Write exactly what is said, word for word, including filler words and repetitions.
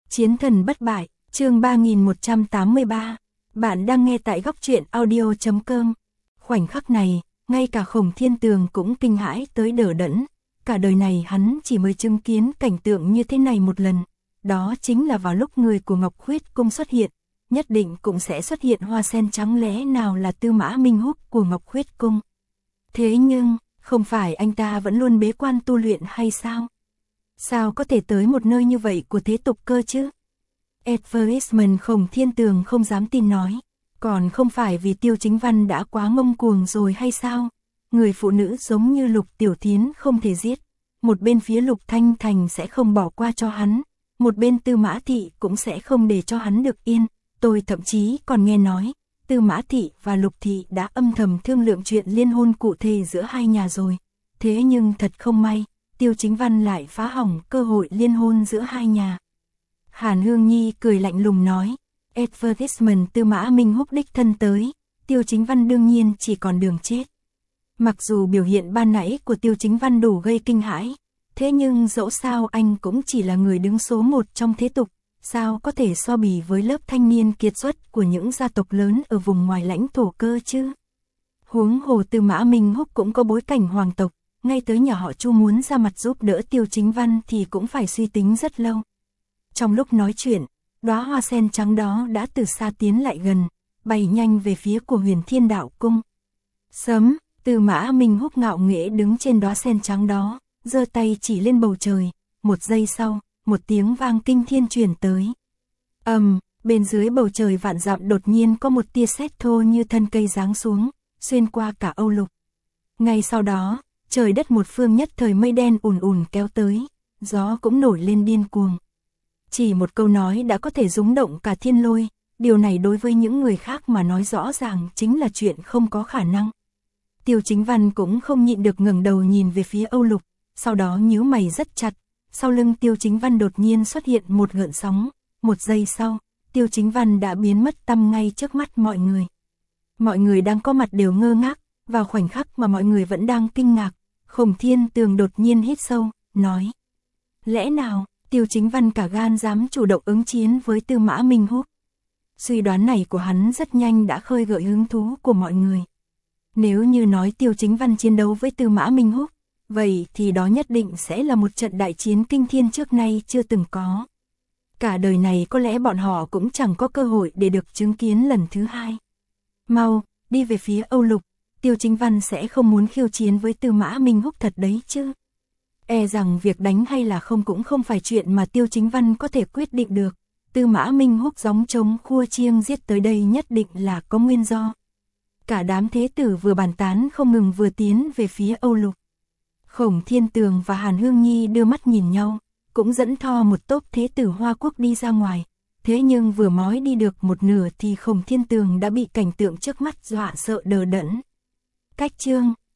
Chiến thần bất bại, chương ba nghìn một trăm tám mươi ba. Bạn đang nghe tại góc truyện audio chấm com. Khoảnh khắc này, ngay cả Khổng Thiên Tường cũng kinh hãi tới đờ đẫn. Cả đời này hắn chỉ mới chứng kiến cảnh tượng như thế này một lần. Đó chính là vào lúc người của Ngọc Khuyết Cung xuất hiện, nhất định cũng sẽ xuất hiện hoa sen trắng, lẽ nào là Tư Mã Minh Húc của Ngọc Khuyết Cung. Thế nhưng, không phải anh ta vẫn luôn bế quan tu luyện hay sao? Sao có thể tới một nơi như vậy của thế tục cơ chứ? Advertisement Khổng Thiên Tường không dám tin nói. Còn không phải vì Tiêu Chính Văn đã quá ngông cuồng rồi hay sao? Người phụ nữ giống như Lục Tiểu Thiến không thể giết. Một bên phía Lục Thanh Thành sẽ không bỏ qua cho hắn. Một bên Tư Mã Thị cũng sẽ không để cho hắn được yên. Tôi thậm chí còn nghe nói, Tư Mã Thị và Lục Thị đã âm thầm thương lượng chuyện liên hôn cụ thể giữa hai nhà rồi. Thế nhưng thật không may, Tiêu Chính Văn lại phá hỏng cơ hội liên hôn giữa hai nhà. Hàn Hương Nhi cười lạnh lùng nói, advertisement Tư Mã Minh Húc đích thân tới, Tiêu Chính Văn đương nhiên chỉ còn đường chết. Mặc dù biểu hiện ban nãy của Tiêu Chính Văn đủ gây kinh hãi, thế nhưng dẫu sao anh cũng chỉ là người đứng số một trong thế tục, sao có thể so bì với lớp thanh niên kiệt xuất của những gia tộc lớn ở vùng ngoài lãnh thổ cơ chứ. Huống hồ Tư Mã Minh Húc cũng có bối cảnh hoàng tộc, ngay tới nhà họ Chu muốn ra mặt giúp đỡ Tiêu Chính Văn thì cũng phải suy tính rất lâu. Trong lúc nói chuyện, đóa hoa sen trắng đó đã từ xa tiến lại gần, bay nhanh về phía của Huyền Thiên Đạo Cung. Sớm, Tư Mã Minh Húc ngạo nghễ đứng trên đóa sen trắng đó, giơ tay chỉ lên bầu trời, một giây sau, một tiếng vang kinh thiên truyền tới. Ầm, um, bên dưới bầu trời vạn dặm đột nhiên có một tia sét thô như thân cây giáng xuống, xuyên qua cả Âu Lục. Ngay sau đó, trời đất một phương nhất thời mây đen ùn ùn kéo tới, gió cũng nổi lên điên cuồng. Chỉ một câu nói đã có thể rung động cả thiên lôi, điều này đối với những người khác mà nói rõ ràng chính là chuyện không có khả năng. Tiêu Chính Văn cũng không nhịn được ngẩng đầu nhìn về phía Âu Lục, sau đó nhíu mày rất chặt, sau lưng Tiêu Chính Văn đột nhiên xuất hiện một gợn sóng, một giây sau, Tiêu Chính Văn đã biến mất tăm ngay trước mắt mọi người. Mọi người đang có mặt đều ngơ ngác, vào khoảnh khắc mà mọi người vẫn đang kinh ngạc, Khổng Thiên Tường đột nhiên hít sâu, nói: lẽ nào Tiêu Chính Văn cả gan dám chủ động ứng chiến với Tư Mã Minh Húc? Suy đoán này của hắn rất nhanh đã khơi gợi hứng thú của mọi người. Nếu như nói Tiêu Chính Văn chiến đấu với Tư Mã Minh Húc, vậy thì đó nhất định sẽ là một trận đại chiến kinh thiên trước nay chưa từng có. Cả đời này có lẽ bọn họ cũng chẳng có cơ hội để được chứng kiến lần thứ hai. Mau, đi về phía Âu Lục, Tiêu Chính Văn sẽ không muốn khiêu chiến với Tư Mã Minh Húc thật đấy chứ. E rằng việc đánh hay là không cũng không phải chuyện mà Tiêu Chính Văn có thể quyết định được. Tư Mã Minh Húc gióng trống khua chiêng giết tới đây nhất định là có nguyên do. Cả đám thế tử vừa bàn tán không ngừng vừa tiến về phía Âu Lục. Khổng Thiên Tường và Hàn Hương Nhi đưa mắt nhìn nhau, cũng dẫn theo một tốp thế tử Hoa Quốc đi ra ngoài. Thế nhưng vừa mói đi được một nửa thì Khổng Thiên Tường đã bị cảnh tượng trước mắt dọa sợ đờ đẫn. Cách chương